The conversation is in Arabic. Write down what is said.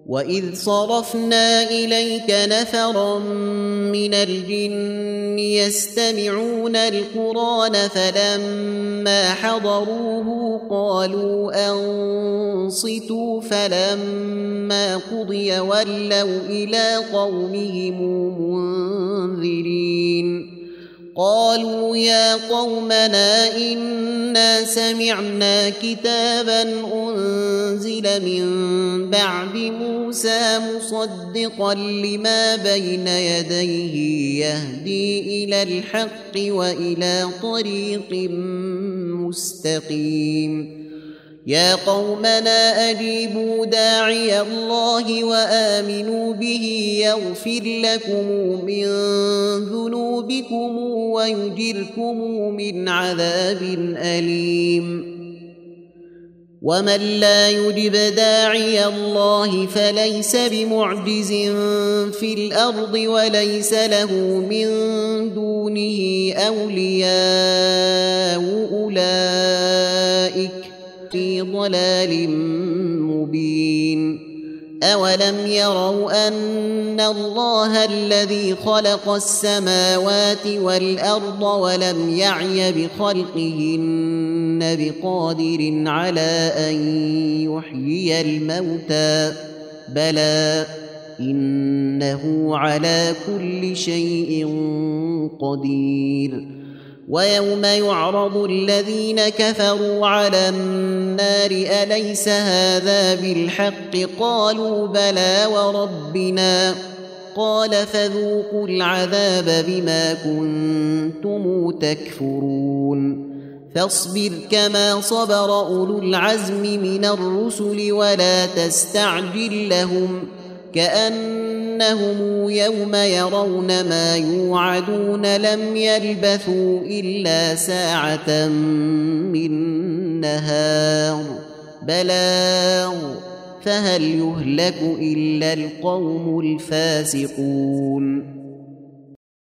وإذ صرفنا إليك نفرا من الجن يستمعون القرآن فلما حضروه قالوا أنصتوا فلما قضي ولوا إلى قومهم منذرين قالوا يا قومنا إنا سمعنا كتابا أنزل من بعد موسى مصدقا لما بين يديه يهدي إلى الحق وإلى طريق مستقيم يا قومنا أجيبوا داعي الله وآمنوا به يغفر لكم من ذنوبكم ويجركم من عذاب أليم ومن لا يجب داعي الله فليس بمعجز في الأرض وليس له من دونه أولياء أولئك في ضلال مبين أولم يروا أن الله الذي خلق السماوات والأرض ولم يعي بخلقهن بقادر على أن يحيي الموتى بلى إنه على كل شيء قدير ويوم يعرض الذين كفروا على النار أليس هذا بالحق قالوا بلى وربنا قال فذوقوا العذاب بما كنتم تكفرون فاصبر كما صبر أولو العزم من الرسل ولا تستعجل لهم كأنهم يوم يرون ما يوعدون لم يلبثوا إلا ساعة من نهار بلاغ فهل يهلك إلا القوم الفاسقون